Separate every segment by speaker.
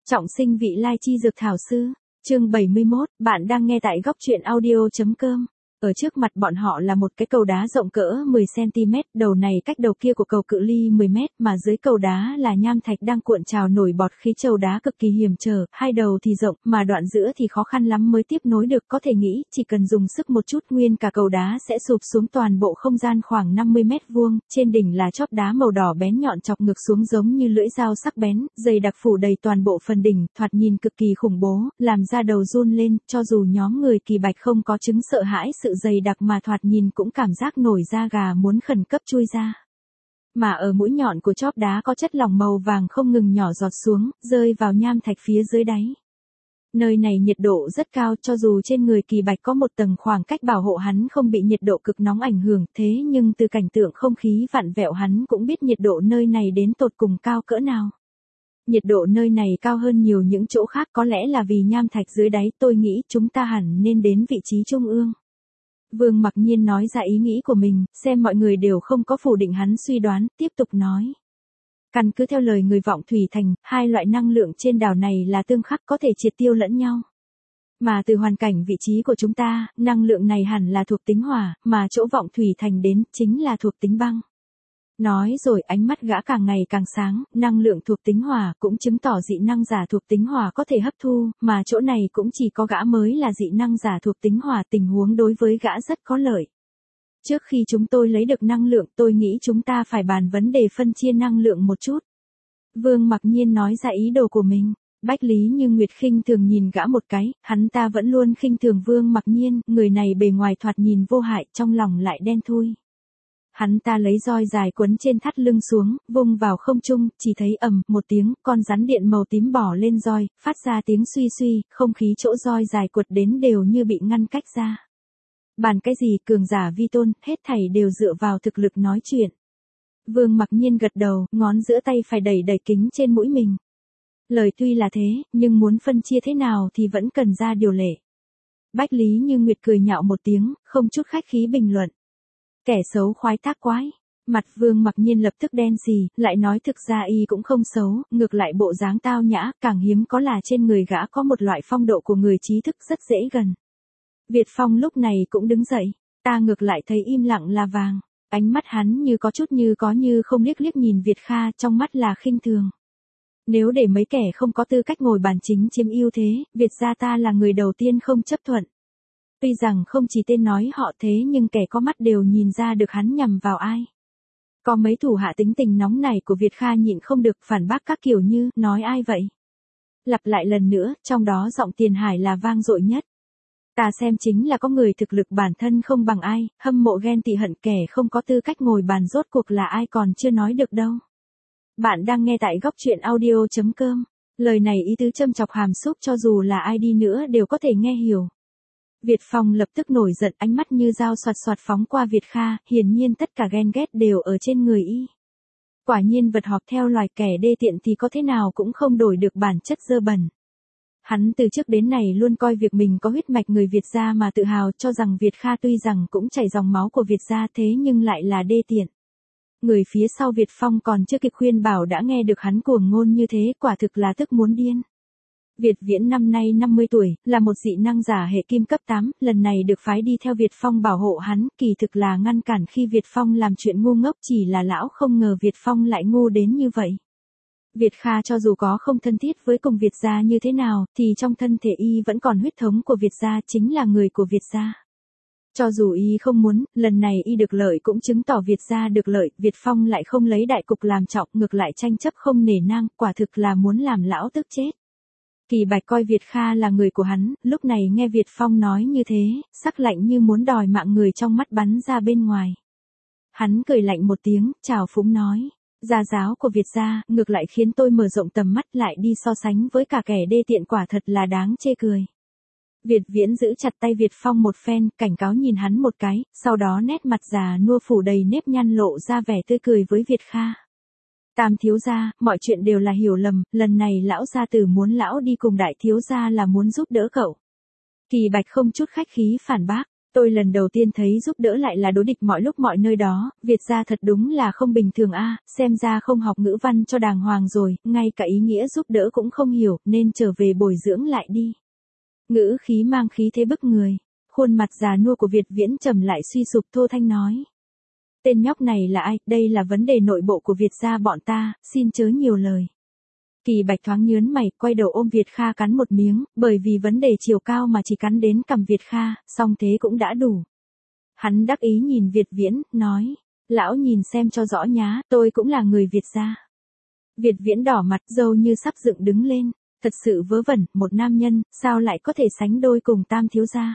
Speaker 1: Trọng sinh vị lai chi dược thảo sư, chương 71, bạn đang nghe tại góc truyện audio.com. Ở trước mặt bọn họ là một cái cầu đá rộng cỡ 10cm, đầu này cách đầu kia của cầu cự ly 10m, mà dưới cầu đá là nham thạch đang cuộn trào nổi bọt khí, trầu đá cực kỳ hiểm trở, hai đầu thì rộng, mà đoạn giữa thì khó khăn lắm mới tiếp nối được, có thể nghĩ, chỉ cần dùng sức một chút nguyên cả cầu đá sẽ sụp xuống toàn bộ không gian khoảng 50m², trên đỉnh là chóp đá màu đỏ bén nhọn chọc ngược xuống giống như lưỡi dao sắc bén, dày đặc phủ đầy toàn bộ phần đỉnh, thoạt nhìn cực kỳ khủng bố, làm da đầu run lên, cho dù nhóm người Kỳ Bạch không có chứng sợ hãi sự dày đặc mà thoạt nhìn cũng cảm giác nổi da gà muốn khẩn cấp chui ra. Mà ở mũi nhọn của chóp đá có chất lỏng màu vàng không ngừng nhỏ giọt xuống, rơi vào nham thạch phía dưới đáy. Nơi này nhiệt độ rất cao, cho dù trên người Kỳ Bạch có một tầng khoảng cách bảo hộ hắn không bị nhiệt độ cực nóng ảnh hưởng, thế nhưng từ cảnh tượng không khí vặn vẹo hắn cũng biết nhiệt độ nơi này đến tột cùng cao cỡ nào. Nhiệt độ nơi này cao hơn nhiều những chỗ khác, có lẽ là vì nham thạch dưới đáy, tôi nghĩ chúng ta hẳn nên đến vị trí trung ương. Vương Mặc Nhiên nói ra ý nghĩ của mình, xem mọi người đều không có phủ định hắn suy đoán, tiếp tục nói. Căn cứ theo lời người Vọng Thủy Thành, hai loại năng lượng trên đảo này là tương khắc, có thể triệt tiêu lẫn nhau. Mà từ hoàn cảnh vị trí của chúng ta, năng lượng này hẳn là thuộc tính hỏa, mà chỗ Vọng Thủy Thành đến chính là thuộc tính băng. Nói rồi ánh mắt gã càng ngày càng sáng, năng lượng thuộc tính hỏa cũng chứng tỏ dị năng giả thuộc tính hỏa có thể hấp thu, mà chỗ này cũng chỉ có gã mới là dị năng giả thuộc tính hỏa, tình huống đối với gã rất có lợi. Trước khi chúng tôi lấy được năng lượng, tôi nghĩ chúng ta phải bàn vấn đề phân chia năng lượng một chút. Vương Mặc Nhiên nói ra ý đồ của mình. Bách Lý Như Nguyệt khinh thường nhìn gã một cái, hắn ta vẫn luôn khinh thường Vương Mặc Nhiên, người này bề ngoài thoạt nhìn vô hại, trong lòng lại đen thui. Hắn ta lấy roi dài quấn trên thắt lưng xuống, vung vào không trung, chỉ thấy ầm một tiếng, con rắn điện màu tím bò lên roi, phát ra tiếng suy suy, không khí chỗ roi dài quật đến đều như bị ngăn cách ra. Bàn cái gì, cường giả vi tôn, hết thảy đều dựa vào thực lực nói chuyện. Vương Mặc Nhiên gật đầu, ngón giữa tay phải đẩy đẩy kính trên mũi mình. Lời tuy là thế, nhưng muốn phân chia thế nào thì vẫn cần ra điều lệ. Bách Lý Như Nguyệt cười nhạo một tiếng, không chút khách khí bình luận. Kẻ xấu khoái tác quái. Mặt Vương Mặc Nhiên lập tức đen xì, lại nói thực ra y cũng không xấu, ngược lại bộ dáng tao nhã, càng hiếm có là trên người gã có một loại phong độ của người trí thức rất dễ gần. Việt Phong lúc này cũng đứng dậy, ta ngược lại thấy im lặng là vàng, ánh mắt hắn như có chút như có như không liếc liếc nhìn Việt Kha, trong mắt là khinh thường. Nếu để mấy kẻ không có tư cách ngồi bàn chính chiếm ưu thế, Việt gia ta là người đầu tiên không chấp thuận. Tuy rằng không chỉ tên nói họ thế nhưng kẻ có mắt đều nhìn ra được hắn nhằm vào ai. Có mấy thủ hạ tính tình nóng này của Việt Kha nhịn không được phản bác các kiểu như, nói ai vậy? Lặp lại lần nữa, trong đó giọng Tiền Hải là vang dội nhất. Ta xem chính là có người thực lực bản thân không bằng ai, hâm mộ ghen tị hận, kẻ không có tư cách ngồi bàn rốt cuộc là ai còn chưa nói được đâu. Bạn đang nghe tại góc truyện audio.com. Lời này ý tứ châm chọc hàm xúc, cho dù là ai đi nữa đều có thể nghe hiểu. Việt Phong lập tức nổi giận, ánh mắt như dao xoạt xoạt phóng qua Việt Kha, hiển nhiên tất cả ghen ghét đều ở trên người y. Quả nhiên vật họp theo loài, kẻ đê tiện thì có thế nào cũng không đổi được bản chất dơ bẩn. Hắn từ trước đến nay luôn coi việc mình có huyết mạch người Việt gia mà tự hào, cho rằng Việt Kha tuy rằng cũng chảy dòng máu của Việt gia thế nhưng lại là đê tiện. Người phía sau Việt Phong còn chưa kịp khuyên bảo đã nghe được hắn cuồng ngôn như thế, quả thực là tức muốn điên. Việt Viễn năm nay 50 tuổi, là một dị năng giả hệ kim cấp 8, lần này được phái đi theo Việt Phong bảo hộ hắn, kỳ thực là ngăn cản khi Việt Phong làm chuyện ngu ngốc, chỉ là lão không ngờ Việt Phong lại ngu đến như vậy. Việt Kha cho dù có không thân thiết với cùng Việt gia như thế nào, thì trong thân thể y vẫn còn huyết thống của Việt gia, chính là người của Việt gia. Cho dù y không muốn, lần này y được lợi cũng chứng tỏ Việt gia được lợi, Việt Phong lại không lấy đại cục làm trọng, ngược lại tranh chấp không nể nang, quả thực là muốn làm lão tức chết. Kỳ Bạch coi Việt Kha là người của hắn, lúc này nghe Việt Phong nói như thế, sắc lạnh như muốn đòi mạng người trong mắt bắn ra bên ngoài. Hắn cười lạnh một tiếng, chào phúng nói, gia giáo của Việt gia, ngược lại khiến tôi mở rộng tầm mắt, lại đi so sánh với cả kẻ đê tiện, quả thật là đáng chê cười. Việt Viễn giữ chặt tay Việt Phong một phen, cảnh cáo nhìn hắn một cái, sau đó nét mặt già nua phủ đầy nếp nhăn lộ ra vẻ tươi cười với Việt Kha. Tam thiếu gia, mọi chuyện đều là hiểu lầm, lần này lão gia tử muốn lão đi cùng đại thiếu gia là muốn giúp đỡ cậu. Kỳ Bạch không chút khách khí phản bác, Tôi lần đầu tiên thấy giúp đỡ lại là đối địch mọi lúc mọi nơi đó, Việt gia thật đúng là không bình thường a, xem ra không học ngữ văn cho đàng hoàng rồi, ngay cả ý nghĩa giúp đỡ cũng không hiểu, nên trở về bồi dưỡng lại đi. Ngữ khí mang khí thế bức người, khuôn mặt già nua của Việt Viễn trầm lại suy sụp thô thanh nói. Tên nhóc này là ai, đây là vấn đề nội bộ của Việt gia bọn ta, xin chớ nhiều lời. Kỳ Bạch thoáng nhớn mày, quay đầu ôm Việt Kha cắn một miếng, bởi vì vấn đề chiều cao mà chỉ cắn đến cằm Việt Kha, song thế cũng đã đủ. Hắn đắc ý nhìn Việt Viễn, nói, lão nhìn xem cho rõ nhá, tôi cũng là người Việt gia. Việt Viễn đỏ mặt, râu như sắp dựng đứng lên, thật sự vớ vẩn, một nam nhân, sao lại có thể sánh đôi cùng Tam thiếu gia.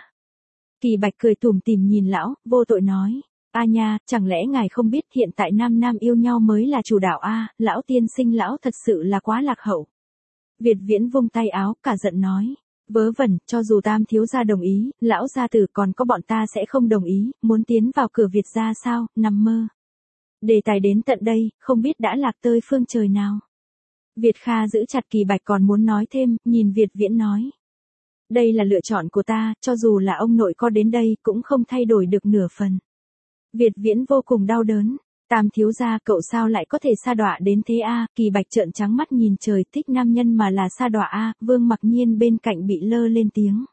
Speaker 1: Kỳ Bạch cười tủm tỉm nhìn lão, vô tội nói. A nha, chẳng lẽ ngài không biết hiện tại nam nam yêu nhau mới là chủ đạo a, lão tiên sinh lão thật sự là quá lạc hậu. Việt Viễn vung tay áo, cả giận nói. Vớ vẩn, cho dù Tam thiếu gia đồng ý, lão gia tử còn có bọn ta sẽ không đồng ý, muốn tiến vào cửa Việt gia sao, nằm mơ. Đề tài đến tận đây, không biết đã lạc tơi phương trời nào. Việt Kha giữ chặt Kỳ Bạch còn muốn nói thêm, nhìn Việt Viễn nói. Đây là lựa chọn của ta, cho dù là ông nội có đến đây cũng không thay đổi được nửa phần. Việt Viễn vô cùng đau đớn. Tam thiếu gia cậu sao lại có thể sa đọa đến thế a? Kỳ Bạch trợn trắng mắt nhìn trời, thích nam nhân mà là sa đọa a? Vương Mặc Nhiên bên cạnh bị lơ lên tiếng.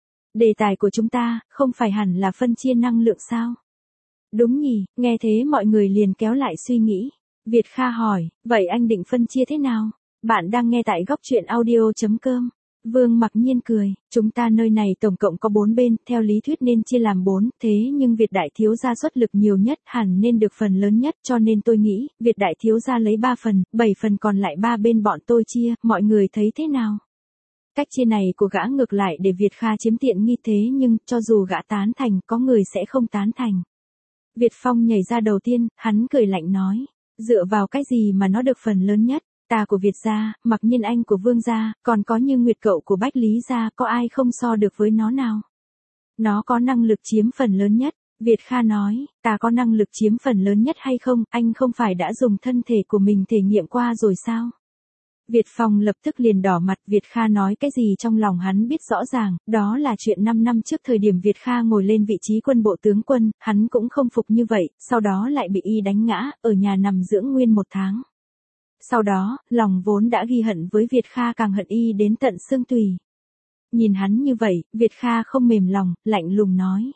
Speaker 1: Đề tài của chúng ta, không phải hẳn là phân chia năng lượng sao? Đúng nhỉ, nghe thế mọi người liền kéo lại suy nghĩ. Việt Kha hỏi, vậy anh định phân chia thế nào? Bạn đang nghe tại góc truyện audio.com. Vương Mặc Nhiên cười, chúng ta nơi này tổng cộng có 4 bên, theo lý thuyết nên chia làm 4, thế nhưng Việt đại thiếu gia xuất lực nhiều nhất hẳn nên được phần lớn nhất, cho nên tôi nghĩ, Việt đại thiếu gia lấy 3 phần, 7 phần còn lại 3 bên bọn tôi chia, mọi người thấy thế nào? Cách chia này của gã ngược lại để Việt Kha chiếm tiện nghi thế nhưng, cho dù gã tán thành, có người sẽ không tán thành. Việt Phong nhảy ra đầu tiên, hắn cười lạnh nói, dựa vào cái gì mà nó được phần lớn nhất? Ta của Việt gia, Mặc Nhiên anh của Vương gia, còn có như Nguyệt cậu của Bách Lý gia, có ai không so được với nó nào? Nó có năng lực chiếm phần lớn nhất. Việt Kha nói, ta có năng lực chiếm phần lớn nhất hay không, anh không phải đã dùng thân thể của mình thể nghiệm qua rồi sao? Việt Phong lập tức liền đỏ mặt, Việt Kha nói cái gì trong lòng hắn biết rõ ràng, đó là chuyện 5 năm trước thời điểm Việt Kha ngồi lên vị trí quân bộ tướng quân, hắn cũng không phục như vậy, sau đó lại bị y đánh ngã, ở nhà nằm dưỡng nguyên 1 tháng. Sau đó, lòng vốn đã ghi hận với Việt Kha càng hận y đến tận xương tùy. Nhìn hắn như vậy, Việt Kha không mềm lòng, lạnh lùng nói.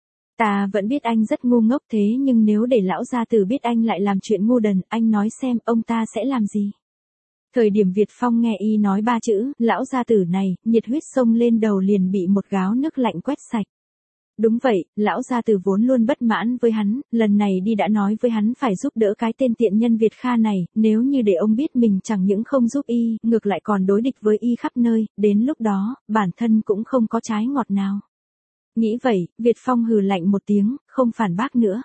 Speaker 1: Ta vẫn biết anh rất ngu ngốc thế nhưng nếu để lão gia tử biết anh lại làm chuyện ngu đần, anh nói xem ông ta sẽ làm gì? Thời điểm Việt Phong nghe y nói 3 chữ, lão gia tử này, nhiệt huyết xông lên đầu liền bị một gáo nước lạnh quét sạch. Đúng vậy, lão gia tử vốn luôn bất mãn với hắn, lần này đi đã nói với hắn phải giúp đỡ cái tên tiện nhân Việt Kha này, nếu như để ông biết mình chẳng những không giúp y, ngược lại còn đối địch với y khắp nơi, đến lúc đó, bản thân cũng không có trái ngọt nào. Nghĩ vậy, Việt Phong hừ lạnh một tiếng, không phản bác nữa.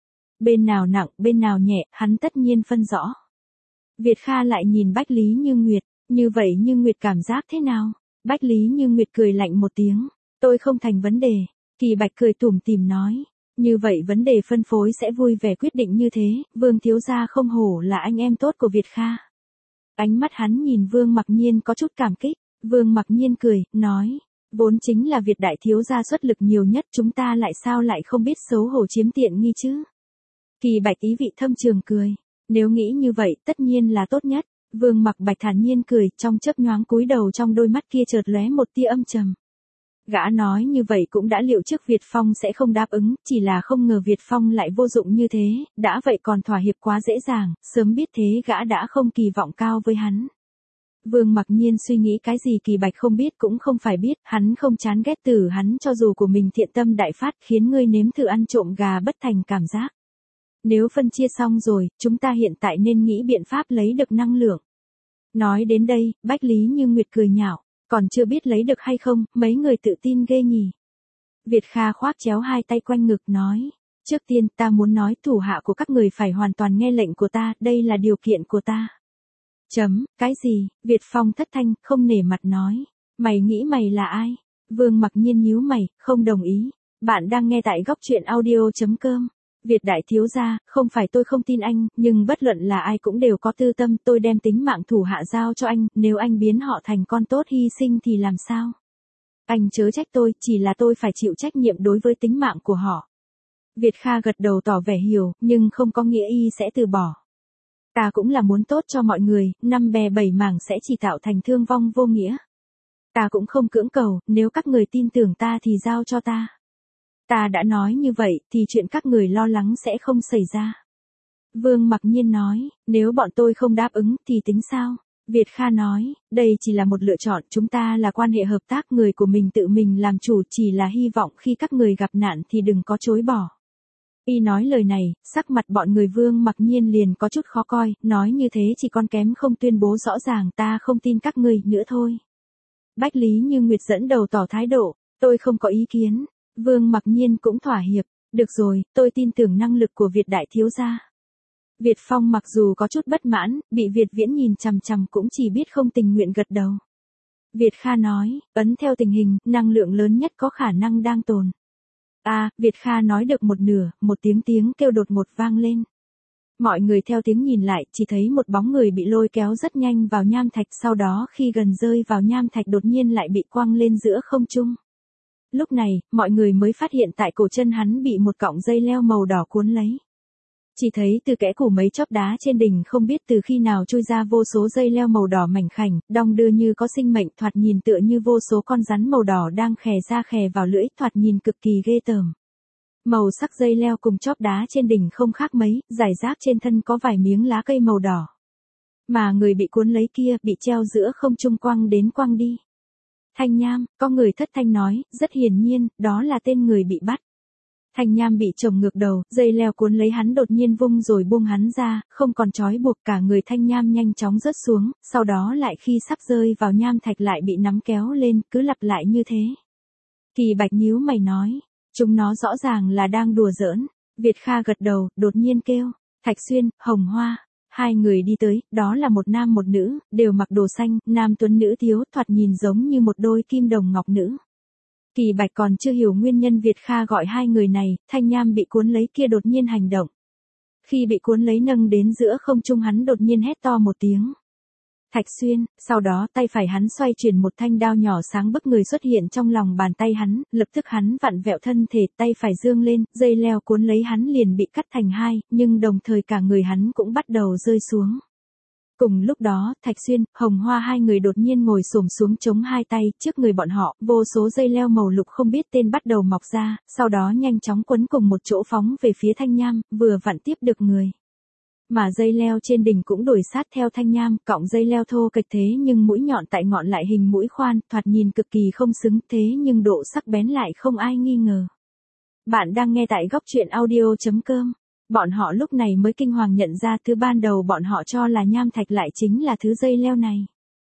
Speaker 1: Bên nào nặng, bên nào nhẹ, hắn tất nhiên phân rõ. Việt Kha lại nhìn Bách Lý Như Nguyệt, như vậy Như Nguyệt cảm giác thế nào? Bách Lý Như Nguyệt cười lạnh một tiếng, tôi không thành vấn đề. Kỳ Bạch cười tủm tỉm nói, như vậy vấn đề phân phối sẽ vui vẻ quyết định như thế, Vương thiếu gia không hổ là anh em tốt của Việt Kha. Ánh mắt hắn nhìn Vương Mặc Nhiên có chút cảm kích, Vương Mặc Nhiên cười, nói, vốn chính là Việt đại thiếu gia xuất lực nhiều nhất, chúng ta lại sao lại không biết xấu hổ chiếm tiện nghi chứ? Kỳ Bạch ý vị thâm trường cười, nếu nghĩ như vậy tất nhiên là tốt nhất. Vương Mặc Bạch thản nhiên cười, trong chớp nhoáng cúi đầu trong đôi mắt kia chợt lóe một tia âm trầm. Gã nói như vậy cũng đã liệu trước Việt Phong sẽ không đáp ứng, chỉ là không ngờ Việt Phong lại vô dụng như thế, đã vậy còn thỏa hiệp quá dễ dàng, sớm biết thế gã đã không kỳ vọng cao với hắn. Vương Mặc Nhiên suy nghĩ cái gì Kỳ Bạch không biết cũng không phải biết, hắn không chán ghét từ hắn cho dù của mình thiện tâm đại phát khiến ngươi nếm thử ăn trộm gà bất thành cảm giác. Nếu phân chia xong rồi, chúng ta hiện tại nên nghĩ biện pháp lấy được năng lượng. Nói đến đây, Bách Lý Như Nguyệt cười nhạo. Còn chưa biết lấy được hay không, mấy người tự tin ghê nhỉ. Việt Kha khoác chéo hai tay quanh ngực nói. Trước tiên ta muốn nói thủ hạ của các người phải hoàn toàn nghe lệnh của ta, đây là điều kiện của ta. Cái gì? Việt Phong thất thanh, không nể mặt nói. Mày nghĩ mày là ai? Vương Mặc Nhiên nhíu mày, không đồng ý. Bạn đang nghe tại góc truyện audio.com. Việt đại thiếu gia, không phải tôi không tin anh, nhưng bất luận là ai cũng đều có tư tâm, tôi đem tính mạng thủ hạ giao cho anh, nếu anh biến họ thành con tốt hy sinh thì làm sao? Anh chớ trách tôi, chỉ là tôi phải chịu trách nhiệm đối với tính mạng của họ. Việt Kha gật đầu tỏ vẻ hiểu, nhưng không có nghĩa y sẽ từ bỏ. Ta cũng là muốn tốt cho mọi người, năm bè bảy mảng sẽ chỉ tạo thành thương vong vô nghĩa. Ta cũng không cưỡng cầu, nếu các người tin tưởng ta thì giao cho ta. Ta đã nói như vậy, thì chuyện các người lo lắng sẽ không xảy ra. Vương Mặc Nhiên nói, nếu bọn tôi không đáp ứng thì tính sao? Việt Kha nói, đây chỉ là một lựa chọn, chúng ta là quan hệ hợp tác, người của mình tự mình làm chủ, chỉ là hy vọng khi các người gặp nạn thì đừng có chối bỏ. Y nói lời này, sắc mặt bọn người Vương Mặc Nhiên liền có chút khó coi, nói như thế chỉ còn kém không tuyên bố rõ ràng, ta không tin các ngươi nữa thôi. Bách Lý Như Nguyệt dẫn đầu tỏ thái độ, tôi không có ý kiến. Vương Mặc Nhiên cũng thỏa hiệp, được rồi, tôi tin tưởng năng lực của Việt đại thiếu gia. Việt Phong mặc dù có chút bất mãn, bị Việt Viễn nhìn chằm chằm cũng chỉ biết không tình nguyện gật đầu. Việt Kha nói, ấn theo tình hình, năng lượng lớn nhất có khả năng đang tồn. Việt Kha nói được một nửa, một tiếng kêu đột ngột vang lên. Mọi người theo tiếng nhìn lại, chỉ thấy một bóng người bị lôi kéo rất nhanh vào nham thạch, sau đó khi gần rơi vào nham thạch đột nhiên lại bị quăng lên giữa không trung. Lúc này, mọi người mới phát hiện tại cổ chân hắn bị một cọng dây leo màu đỏ cuốn lấy. Chỉ thấy từ kẽ củ mấy chóp đá trên đỉnh không biết từ khi nào chui ra vô số dây leo màu đỏ mảnh khảnh, đong đưa như có sinh mệnh, thoạt nhìn tựa như vô số con rắn màu đỏ đang khè ra khè vào lưỡi, thoạt nhìn cực kỳ ghê tởm. Màu sắc dây leo cùng chóp đá trên đỉnh không khác mấy, rải rác trên thân có vài miếng lá cây màu đỏ. Mà người bị cuốn lấy kia, bị treo giữa không trung quăng đến quăng đi. Thanh Nham, có người thất thanh nói, rất hiển nhiên, đó là tên người bị bắt. Thanh Nham bị chồng ngược đầu, dây leo cuốn lấy hắn đột nhiên vung rồi buông hắn ra, không còn trói buộc, cả người Thanh Nham nhanh chóng rớt xuống, sau đó lại khi sắp rơi vào nham thạch lại bị nắm kéo lên, cứ lặp lại như thế. Kỳ Bạch nhíu mày nói, chúng nó rõ ràng là đang đùa giỡn. Việt Kha gật đầu, đột nhiên kêu, Thạch Xuyên, Hồng Hoa. Hai người đi tới, đó là một nam một nữ, đều mặc đồ xanh, nam tuấn nữ thiếu, thoạt nhìn giống như một đôi kim đồng ngọc nữ. Kỳ Bạch còn chưa hiểu nguyên nhân Việt Kha gọi hai người này, Thanh Nham bị cuốn lấy kia đột nhiên hành động. Khi bị cuốn lấy nâng đến giữa không trung hắn đột nhiên hét to một tiếng. Thạch Xuyên, sau đó tay phải hắn xoay chuyển một thanh đao nhỏ sáng bức người xuất hiện trong lòng bàn tay hắn, lập tức hắn vặn vẹo thân thể, tay phải dương lên, dây leo cuốn lấy hắn liền bị cắt thành hai, nhưng đồng thời cả người hắn cũng bắt đầu rơi xuống. Cùng lúc đó, Thạch Xuyên, Hồng Hoa hai người đột nhiên ngồi xổm xuống chống hai tay, trước người bọn họ, vô số dây leo màu lục không biết tên bắt đầu mọc ra, sau đó nhanh chóng quấn cùng một chỗ phóng về phía Thanh Nham, vừa vặn tiếp được người. Mà dây leo trên đỉnh cũng đuổi sát theo Thanh Nham, cọng dây leo thô kệch thế nhưng mũi nhọn tại ngọn lại hình mũi khoan, thoạt nhìn cực kỳ không xứng, thế nhưng độ sắc bén lại không ai nghi ngờ. Bạn đang nghe tại góc truyện audio.com. Bọn họ lúc này mới kinh hoàng nhận ra thứ ban đầu bọn họ cho là nham thạch lại chính là thứ dây leo này.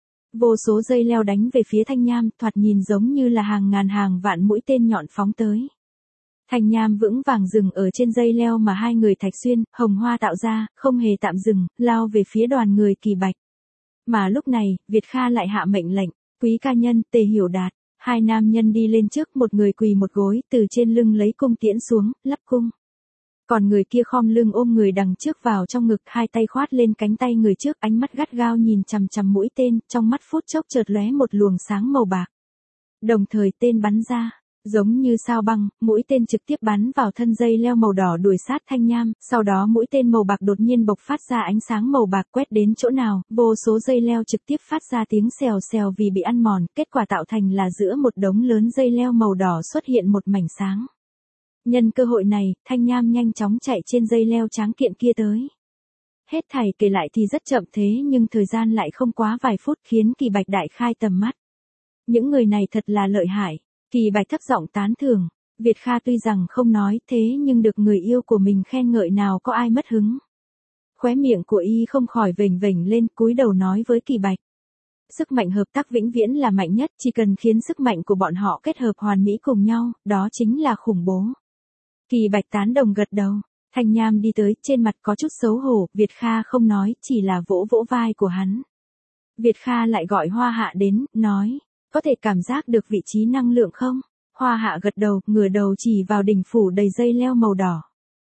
Speaker 1: Vô số dây leo đánh về phía Thanh Nham, thoạt nhìn giống như là hàng ngàn hàng vạn mũi tên nhọn phóng tới. Thanh Nham vững vàng dừng ở trên dây leo mà hai người Thạch Xuyên, Hồng Hoa tạo ra, không hề tạm dừng, lao về phía đoàn người Kỳ Bạch. Mà lúc này, Việt Kha lại hạ mệnh lệnh, Quý ca nhân, Tề Hiểu Đạt, hai nam nhân đi lên trước, một người quỳ một gối, từ trên lưng lấy cung tiễn xuống, lắp cung. Còn người kia khom lưng ôm người đằng trước vào trong ngực, hai tay khoát lên cánh tay người trước, ánh mắt gắt gao nhìn chằm chằm mũi tên, trong mắt phút chốc chợt lóe một luồng sáng màu bạc. Đồng thời tên bắn ra, giống như sao băng, mũi tên trực tiếp bắn vào thân dây leo màu đỏ đuổi sát Thanh Nham, sau đó mũi tên màu bạc đột nhiên bộc phát ra ánh sáng màu bạc quét đến chỗ nào, vô số dây leo trực tiếp phát ra tiếng xèo xèo vì bị ăn mòn, kết quả tạo thành là giữa một đống lớn dây leo màu đỏ xuất hiện một mảnh sáng. Nhân cơ hội này, Thanh Nham nhanh chóng chạy trên dây leo tráng kiện kia tới. Hết thảy kể lại thì rất chậm thế nhưng thời gian lại không quá vài phút khiến Kỳ Bạch đại khai tầm mắt. Những người này thật là lợi hại. Kỳ Bạch thấp giọng tán thưởng. Việt Kha tuy rằng không nói thế nhưng được người yêu của mình khen ngợi nào có ai mất hứng. Khóe miệng của y không khỏi vểnh vểnh lên, cúi đầu nói với Kỳ Bạch. Sức mạnh hợp tác vĩnh viễn là mạnh nhất, chỉ cần khiến sức mạnh của bọn họ kết hợp hoàn mỹ cùng nhau, đó chính là khủng bố. Kỳ Bạch tán đồng gật đầu. Thanh Nham đi tới, trên mặt có chút xấu hổ, Việt Kha không nói, chỉ là vỗ vỗ vai của hắn. Việt Kha lại gọi Hoa Hạ đến, nói, có thể cảm giác được vị trí năng lượng không? Hoa Hạ gật đầu, ngửa đầu chỉ vào đỉnh phủ đầy dây leo màu đỏ.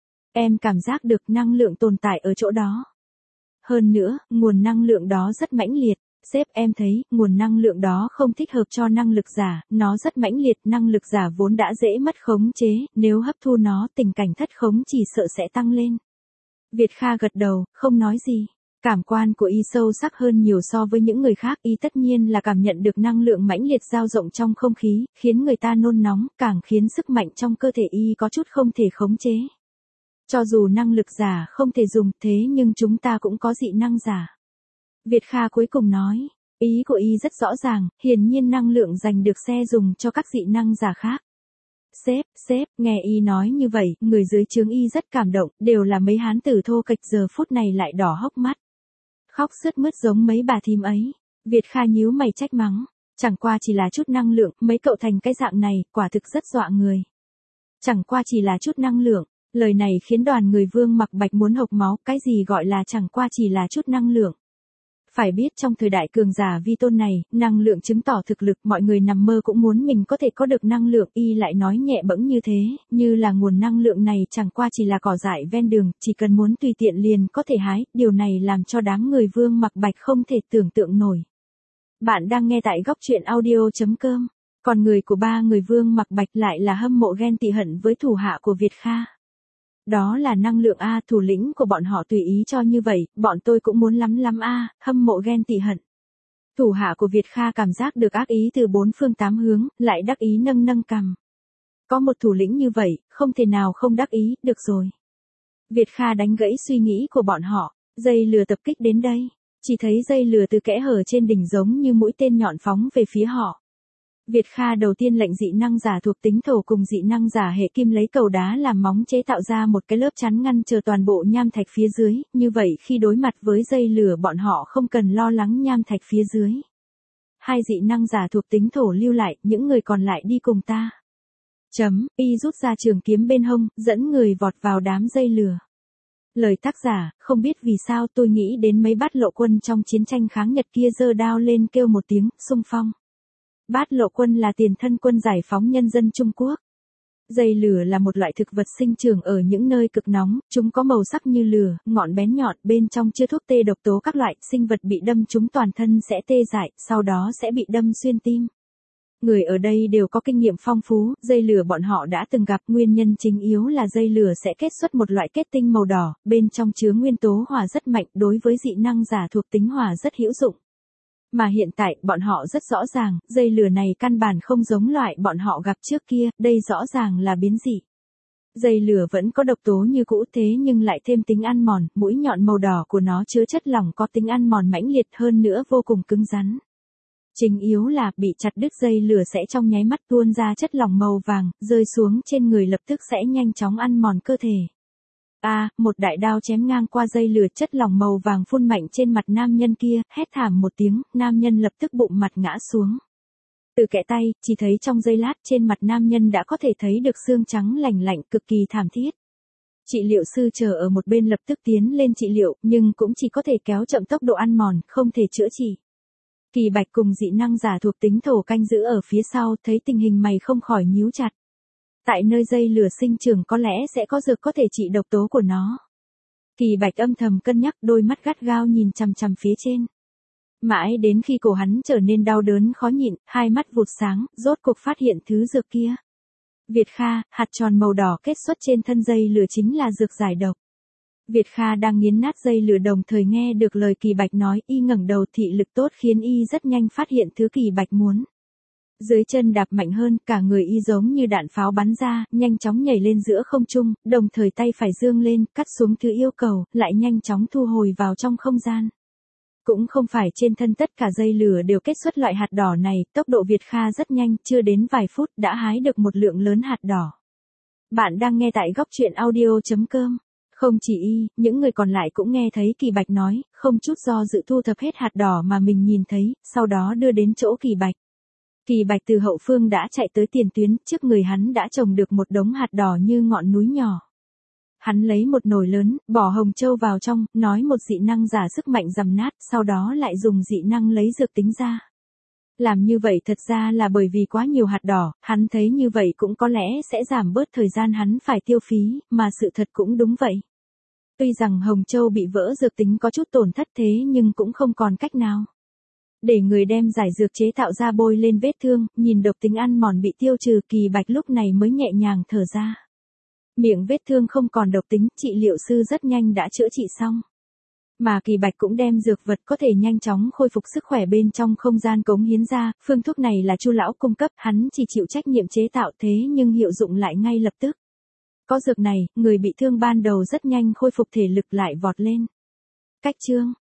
Speaker 1: Em cảm giác được năng lượng tồn tại ở chỗ đó. Hơn nữa, nguồn năng lượng đó rất mãnh liệt, Sếp em thấy, nguồn năng lượng đó không thích hợp cho năng lực giả, nó rất mãnh liệt, năng lực giả vốn đã dễ mất khống chế, nếu hấp thu nó, tình cảnh thất khống chỉ sợ sẽ tăng lên. Việt Kha gật đầu, không nói gì. Cảm quan của y sâu sắc hơn nhiều so với những người khác, y tất nhiên là cảm nhận được năng lượng mãnh liệt dao rộng trong không khí, khiến người ta nôn nóng, càng khiến sức mạnh trong cơ thể y có chút không thể khống chế. Cho dù năng lực giả không thể dùng thế nhưng chúng ta cũng có dị năng giả. Việt Kha cuối cùng nói, ý của y rất rõ ràng, hiển nhiên năng lượng dành được xe dùng cho các dị năng giả khác. Sếp, nghe y nói như vậy, người dưới trướng y rất cảm động, đều là mấy hán tử thô kệch giờ phút này lại đỏ hốc mắt. Khóc sướt mướt giống mấy bà thím ấy. Việt Kha nhíu mày trách mắng, chẳng qua chỉ là chút năng lượng, mấy cậu thành cái dạng này, quả thực rất dọa người. Chẳng qua chỉ là chút năng lượng, lời này khiến đoàn người Vương Mặc Bạch muốn hộc máu, cái gì gọi là chẳng qua chỉ là chút năng lượng. Phải biết trong thời đại cường giả vi tôn này, năng lượng chứng tỏ thực lực, mọi người nằm mơ cũng muốn mình có thể có được năng lượng, y lại nói nhẹ bẫng như thế, như là nguồn năng lượng này chẳng qua chỉ là cỏ dại ven đường, chỉ cần muốn tùy tiện liền có thể hái, điều này làm cho đám người Vương Mặc Bạch không thể tưởng tượng nổi. Bạn đang nghe tại góc truyện audio.com, còn người của ba người Vương Mặc Bạch lại là hâm mộ ghen tị hận với thủ hạ của Việt Kha. Đó là năng lượng A, thủ lĩnh của bọn họ tùy ý cho như vậy, bọn tôi cũng muốn lắm A, hâm mộ ghen tị hận. Thủ hạ của Việt Kha cảm giác được ác ý từ bốn phương tám hướng, lại đắc ý nâng cằm. Có một thủ lĩnh như vậy, không thể nào không đắc ý, được rồi. Việt Kha đánh gãy suy nghĩ của bọn họ, dây lừa tập kích đến đây, chỉ thấy dây lừa từ kẽ hở trên đỉnh giống như mũi tên nhọn phóng về phía họ. Việt Kha đầu tiên lệnh dị năng giả thuộc tính thổ cùng dị năng giả hệ kim lấy cầu đá làm móng chế tạo ra một cái lớp chắn ngăn chờ toàn bộ nham thạch phía dưới, như vậy khi đối mặt với dây lửa bọn họ không cần lo lắng nham thạch phía dưới. Hai dị năng giả thuộc tính thổ lưu lại, những người còn lại đi cùng ta. Y rút ra trường kiếm bên hông, dẫn người vọt vào đám dây lửa. Lời tác giả, không biết vì sao tôi nghĩ đến mấy bát lộ quân trong chiến tranh kháng Nhật kia giơ đao lên kêu một tiếng, xung phong. Bát lộ quân là tiền thân quân giải phóng nhân dân Trung Quốc. Dây lửa là một loại thực vật sinh trưởng ở những nơi cực nóng, chúng có màu sắc như lửa, ngọn bén nhọn, bên trong chứa thuốc tê độc tố các loại, sinh vật bị đâm chúng toàn thân sẽ tê dại, sau đó sẽ bị đâm xuyên tim. Người ở đây đều có kinh nghiệm phong phú, dây lửa bọn họ đã từng gặp, nguyên nhân chính yếu là dây lửa sẽ kết xuất một loại kết tinh màu đỏ, bên trong chứa nguyên tố hỏa rất mạnh, đối với dị năng giả thuộc tính hỏa rất hữu dụng. Mà hiện tại, bọn họ rất rõ ràng, dây lửa này căn bản không giống loại bọn họ gặp trước kia, đây rõ ràng là biến dị. Dây lửa vẫn có độc tố như cũ thế nhưng lại thêm tính ăn mòn, mũi nhọn màu đỏ của nó chứa chất lỏng có tính ăn mòn mãnh liệt hơn nữa vô cùng cứng rắn. Chính yếu là bị chặt đứt dây lửa sẽ trong nháy mắt tuôn ra chất lỏng màu vàng, rơi xuống trên người lập tức sẽ nhanh chóng ăn mòn cơ thể. Một đại đao chém ngang qua dây lửa, chất lỏng màu vàng phun mạnh trên mặt nam nhân kia, hét thảm một tiếng, nam nhân lập tức bụng mặt ngã xuống. Từ kẽ tay, chỉ thấy trong giây lát trên mặt nam nhân đã có thể thấy được xương trắng lành lạnh cực kỳ thảm thiết. Trị liệu sư chờ ở một bên lập tức tiến lên trị liệu, nhưng cũng chỉ có thể kéo chậm tốc độ ăn mòn, không thể chữa trị. Kỳ Bạch cùng dị năng giả thuộc tính thổ canh giữ ở phía sau, thấy tình hình mày không khỏi nhíu chặt. Tại nơi dây lửa sinh trưởng có lẽ sẽ có dược có thể trị độc tố của nó. Kỳ Bạch âm thầm cân nhắc, đôi mắt gắt gao nhìn chằm chằm phía trên. Mãi đến khi cổ hắn trở nên đau đớn khó nhịn, hai mắt vụt sáng, rốt cuộc phát hiện thứ dược kia. Việt Kha, hạt tròn màu đỏ kết xuất trên thân dây lửa chính là dược giải độc. Việt Kha đang nghiến nát dây lửa đồng thời nghe được lời Kỳ Bạch nói, y ngẩng đầu, thị lực tốt khiến y rất nhanh phát hiện thứ Kỳ Bạch muốn. Dưới chân đạp mạnh hơn, cả người y giống như đạn pháo bắn ra, nhanh chóng nhảy lên giữa không trung, đồng thời tay phải dương lên, cắt xuống thứ yêu cầu, lại nhanh chóng thu hồi vào trong không gian. Cũng không phải trên thân tất cả dây lửa đều kết xuất loại hạt đỏ này, tốc độ Việt Kha rất nhanh, chưa đến vài phút đã hái được một lượng lớn hạt đỏ. Bạn đang nghe tại góc truyện audio.com. Không chỉ y, những người còn lại cũng nghe thấy Kỳ Bạch nói, không chút do dự thu thập hết hạt đỏ mà mình nhìn thấy, sau đó đưa đến chỗ Kỳ Bạch. Kỳ Bạch từ hậu phương đã chạy tới tiền tuyến, trước người hắn đã trồng được một đống hạt đỏ như ngọn núi nhỏ. Hắn lấy một nồi lớn, bỏ hồng châu vào trong, nói một dị năng giả sức mạnh dằm nát, sau đó lại dùng dị năng lấy dược tính ra. Làm như vậy thật ra là bởi vì quá nhiều hạt đỏ, hắn thấy như vậy cũng có lẽ sẽ giảm bớt thời gian hắn phải tiêu phí, mà sự thật cũng đúng vậy. Tuy rằng hồng châu bị vỡ dược tính có chút tổn thất thế nhưng cũng không còn cách nào. Để người đem giải dược chế tạo ra bôi lên vết thương, nhìn độc tính ăn mòn bị tiêu trừ, Kỳ Bạch lúc này mới nhẹ nhàng thở ra. Miệng vết thương không còn độc tính, trị liệu sư rất nhanh đã chữa trị xong. Mà Kỳ Bạch cũng đem dược vật có thể nhanh chóng khôi phục sức khỏe bên trong không gian cống hiến ra, phương thuốc này là Chu lão cung cấp, hắn chỉ chịu trách nhiệm chế tạo thế nhưng hiệu dụng lại ngay lập tức. Có dược này, người bị thương ban đầu rất nhanh khôi phục thể lực lại vọt lên. Cách chương